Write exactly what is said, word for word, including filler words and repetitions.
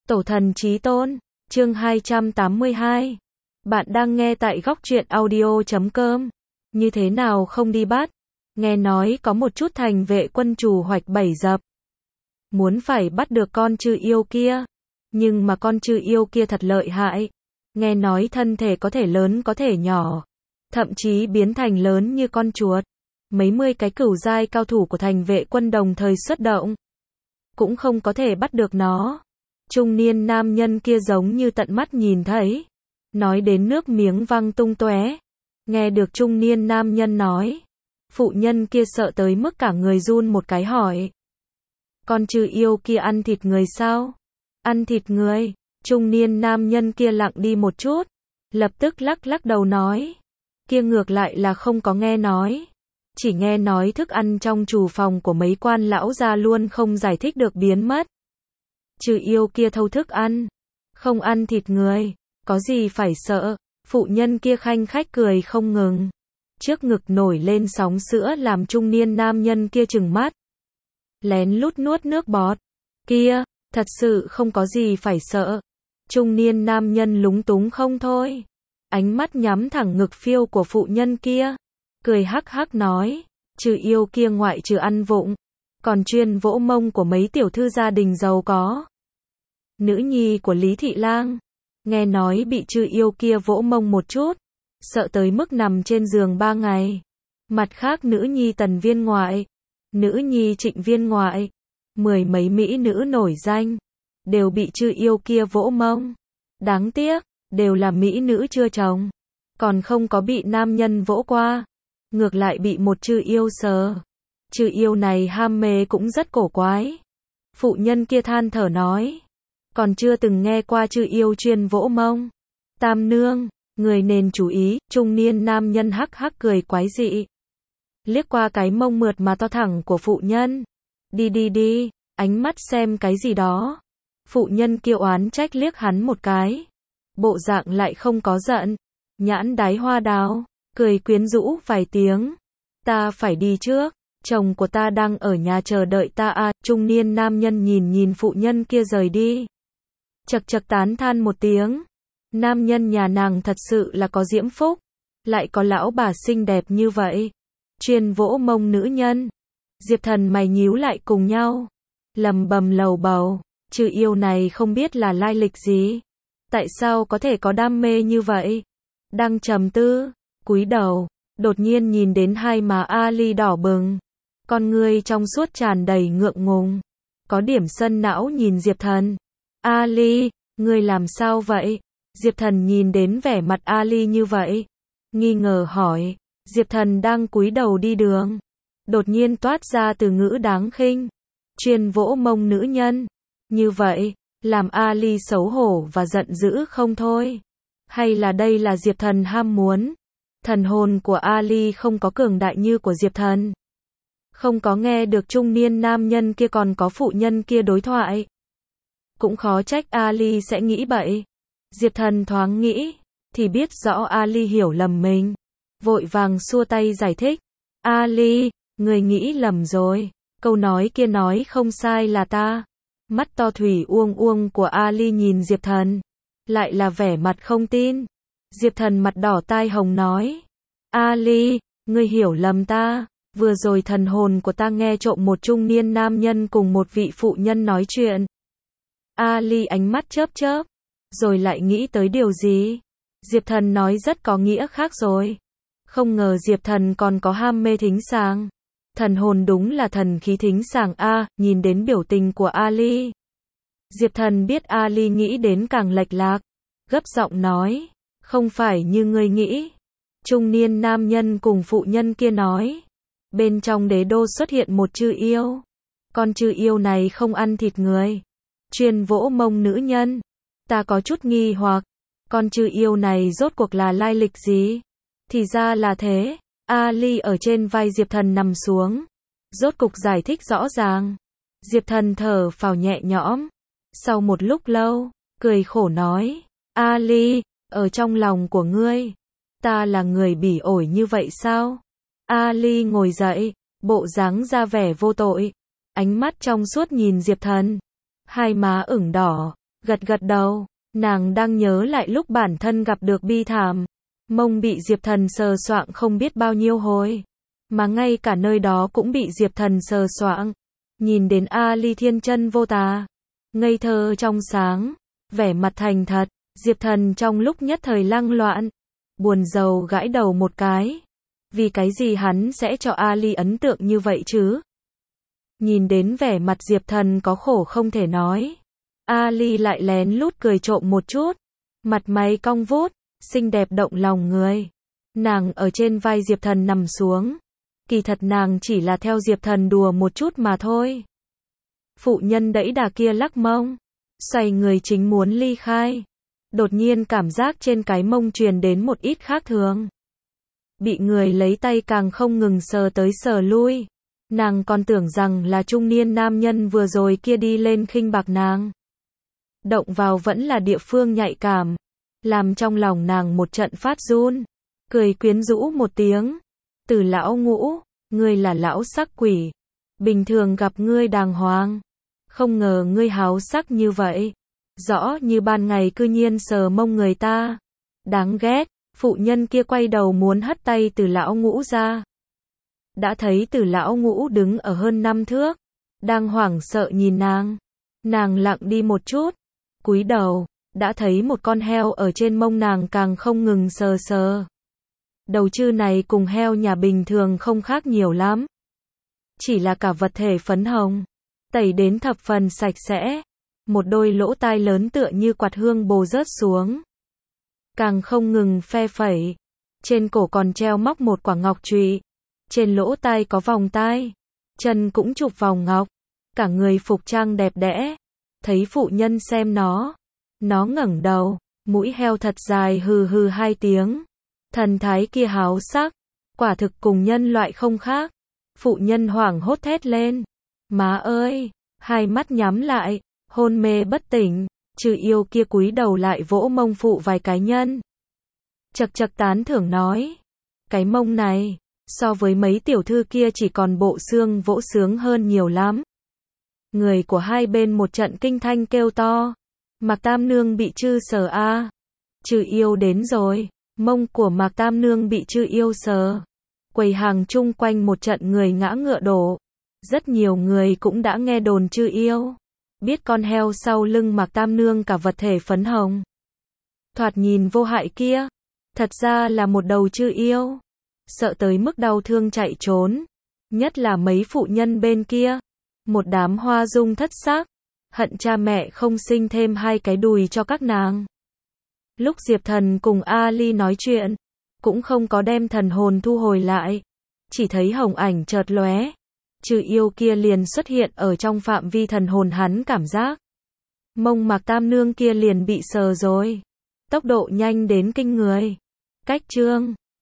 Tổ thần chí tôn, chương hai trăm tám mươi hai. Bạn đang nghe tại góc truyện audio chấm com. Như thế nào không đi bắt? Nghe nói có một chút thành vệ quân chủ hoạch bảy dập. Muốn phải bắt được con chư yêu kia. Nhưng mà con chư yêu kia thật lợi hại. Nghe nói thân thể có thể lớn có thể nhỏ. Thậm chí biến thành lớn như con chuột. Mấy mươi cái cửu giai cao thủ của thành vệ quân đồng thời xuất động. Cũng không có thể bắt được nó. Trung niên nam nhân kia giống như tận mắt nhìn thấy. Nói đến nước miếng văng tung tóe. Nghe được trung niên nam nhân nói. Phụ nhân kia sợ tới mức cả người run một cái hỏi. Con chư yêu kia ăn thịt người sao? Ăn thịt người. Trung niên nam nhân kia lặng đi một chút. Lập tức lắc lắc đầu nói. Kia ngược lại là không có nghe nói. Chỉ nghe nói thức ăn trong chủ phòng của mấy quan lão gia luôn không giải thích được biến mất. Chư yêu kia thâu thức ăn. Không ăn thịt người. Có gì phải sợ. Phụ nhân kia khanh khách cười không ngừng. Trước ngực nổi lên sóng sữa làm trung niên nam nhân kia trừng mắt. Lén lút nuốt nước bọt. Kia, thật sự không có gì phải sợ. Trung niên nam nhân lúng túng không thôi. Ánh mắt nhắm thẳng ngực phiêu của phụ nhân kia. Cười hắc hắc nói. Trừ yêu kia ngoại trừ ăn vụng. Còn chuyên vỗ mông của mấy tiểu thư gia đình giàu có. Nữ nhi của Lý Thị Lang. Nghe nói bị chư yêu kia vỗ mông một chút. Sợ tới mức nằm trên giường ba ngày. Mặt khác nữ nhi Tần Viên ngoại. Nữ nhi Trịnh Viên ngoại. Mười mấy mỹ nữ nổi danh. Đều bị chư yêu kia vỗ mông. Đáng tiếc. Đều là mỹ nữ chưa chồng. Còn không có bị nam nhân vỗ qua. Ngược lại bị một chư yêu sờ. Chư yêu này ham mê cũng rất cổ quái. Phụ nhân kia than thở nói. Còn chưa từng nghe qua chư yêu chuyên vỗ mông. Tam nương, người nên chú ý. Trung niên nam nhân hắc hắc cười quái dị. Liếc qua cái mông mượt mà to thẳng của phụ nhân. Đi đi đi, ánh mắt xem cái gì đó. Phụ nhân kia oán trách liếc hắn một cái. Bộ dạng lại không có giận. Nhãn đáy hoa đào. Cười quyến rũ vài tiếng. Ta phải đi trước. Chồng của ta đang ở nhà chờ đợi ta à. Trung niên nam nhân nhìn nhìn phụ nhân kia rời đi. Chật chật tán than một tiếng. Nam nhân nhà nàng thật sự là có diễm phúc. Lại có lão bà xinh đẹp như vậy. Chuyên vỗ mông nữ nhân. Diệp Thần mày nhíu lại cùng nhau. Lầm bầm lầu bầu. Chư yêu này không biết là lai lịch gì. Tại sao có thể có đam mê như vậy? Đang trầm tư. Cúi đầu. Đột nhiên nhìn đến hai má Ali đỏ bừng. Con ngươi trong suốt tràn đầy ngượng ngùng. Có điểm sân não nhìn Diệp Thần. Ali, ngươi làm sao vậy? Diệp Thần nhìn đến vẻ mặt Ali như vậy. Nghi ngờ hỏi. Diệp Thần đang cúi đầu đi đường. Đột nhiên toát ra từ ngữ đáng khinh. Chuyên vỗ mông nữ nhân. Như vậy, làm Ali xấu hổ và giận dữ không thôi. Hay là đây là Diệp Thần ham muốn? Thần hồn của Ali không có cường đại như của Diệp Thần. Không có nghe được trung niên nam nhân kia còn có phụ nhân kia đối thoại. Cũng khó trách Ali sẽ nghĩ bậy. Diệp Thần thoáng nghĩ, thì biết rõ Ali hiểu lầm mình. Vội vàng xua tay giải thích. Ali, người nghĩ lầm rồi. Câu nói kia nói không sai là ta. Mắt to thủy uông uông của Ali nhìn Diệp Thần. Lại là vẻ mặt không tin. Diệp Thần mặt đỏ tai hồng nói. Ali, ngươi hiểu lầm ta. Vừa rồi thần hồn của ta nghe trộm một trung niên nam nhân cùng một vị phụ nhân nói chuyện. Ali ánh mắt chớp chớp. Rồi lại nghĩ tới điều gì? Diệp Thần nói rất có nghĩa khác rồi. Không ngờ Diệp Thần còn có ham mê thính sàng. Thần hồn đúng là thần khí thính sàng a. Nhìn đến biểu tình của Ali. Diệp Thần biết Ali nghĩ đến càng lệch lạc. Gấp giọng nói. Không phải như ngươi nghĩ. Trung niên nam nhân cùng phụ nhân kia nói. Bên trong đế đô xuất hiện một chư yêu. Con chư yêu này không ăn thịt người. Chuyên vỗ mông nữ nhân. Ta có chút nghi hoặc. Con chư yêu này rốt cuộc là lai lịch gì? Thì ra là thế. Ali ở trên vai Diệp Thần nằm xuống. Rốt cục giải thích rõ ràng. Diệp Thần thở phào nhẹ nhõm. Sau một lúc lâu, cười khổ nói. Ali, ở trong lòng của ngươi, ta là người bỉ ổi như vậy sao? Ali ngồi dậy, bộ dáng ra vẻ vô tội. Ánh mắt trong suốt nhìn Diệp Thần. Hai má ửng đỏ, Gật gật đầu, nàng đang nhớ lại lúc bản thân gặp được bi thảm. Mông bị Diệp Thần sờ soạng không biết bao nhiêu hồi. Mà ngay cả nơi đó cũng bị Diệp Thần sờ soạng. Nhìn đến Ali thiên chân vô tà, ngây thơ trong sáng, vẻ mặt thành thật, Diệp Thần trong lúc nhất thời lăng loạn, buồn rầu gãi đầu một cái. Vì cái gì hắn sẽ cho Ali ấn tượng như vậy chứ? Nhìn đến vẻ mặt Diệp Thần có khổ không thể nói. Ali lại lén lút cười trộm một chút, mặt mày cong vút, xinh đẹp động lòng người. Nàng ở trên vai Diệp Thần nằm xuống. Kỳ thật nàng chỉ là theo Diệp Thần đùa một chút mà thôi. Phụ nhân đẫy đà kia lắc mông, xoay người chính muốn ly khai. Đột nhiên cảm giác trên cái mông truyền đến một ít khác thường. Bị người lấy tay càng không ngừng sờ tới sờ lui. Nàng còn tưởng rằng là trung niên nam nhân vừa rồi kia đi lên khinh bạc nàng. Động vào vẫn là địa phương nhạy cảm, làm trong lòng nàng một trận phát run. Cười quyến rũ một tiếng. Từ lão Ngũ, ngươi là lão sắc quỷ. Bình thường gặp ngươi đàng hoàng, không ngờ ngươi háo sắc như vậy. Rõ như ban ngày cư nhiên sờ mông người ta. Đáng ghét, phụ nhân kia quay đầu muốn hất tay Từ lão Ngũ ra. Đã thấy Từ lão Ngũ đứng ở hơn năm thước, đang hoảng sợ nhìn nàng. Nàng lặng đi một chút, cúi đầu, đã thấy một con heo ở trên mông nàng càng không ngừng sờ sờ. Đầu chư này cùng heo nhà bình thường không khác nhiều lắm. Chỉ là cả vật thể phấn hồng, tẩy đến thập phần sạch sẽ. Một đôi lỗ tai lớn tựa như quạt hương bồ rớt xuống. Càng không ngừng phe phẩy. Trên cổ còn treo móc một quả ngọc trụy. Trên lỗ tai có vòng tai. Chân cũng chụp vòng ngọc. Cả người phục trang đẹp đẽ. Thấy phụ nhân xem nó. Nó ngẩng đầu. Mũi heo thật dài hừ hừ hai tiếng. Thần thái kia háo sắc. Quả thực cùng nhân loại không khác. Phụ nhân hoảng hốt thét lên. Má ơi! Hai mắt nhắm lại. Hôn mê bất tỉnh. Trừ yêu kia cúi đầu lại vỗ mông phụ vài cái nhân. Chật chật tán thưởng nói. Cái mông này, so với mấy tiểu thư kia chỉ còn bộ xương vỗ sướng hơn nhiều lắm. Người của hai bên một trận kinh thanh kêu to. Mạc Tam Nương bị chư sờ a à. Trừ yêu đến rồi. Mông của Mạc Tam Nương bị chư yêu sờ. Quầy hàng chung quanh một trận người ngã ngựa đổ. Rất nhiều người cũng đã nghe đồn chư yêu. Biết con heo sau lưng Mạc Tam Nương cả vật thể phấn hồng. Thoạt nhìn vô hại kia. Thật ra là một đầu chư yêu. Sợ tới mức đau thương chạy trốn. Nhất là mấy phụ nhân bên kia. Một đám hoa dung thất sắc. Hận cha mẹ không sinh thêm hai cái đùi cho các nàng. Lúc Diệp Thần cùng Ali nói chuyện, cũng không có đem thần hồn thu hồi lại. Chỉ thấy hồng ảnh chợt lóe. Trừ yêu kia liền xuất hiện ở trong phạm vi thần hồn hắn cảm giác. Mông Mạc Tam Nương kia liền bị sờ rồi. Tốc độ nhanh đến kinh người. Cách chương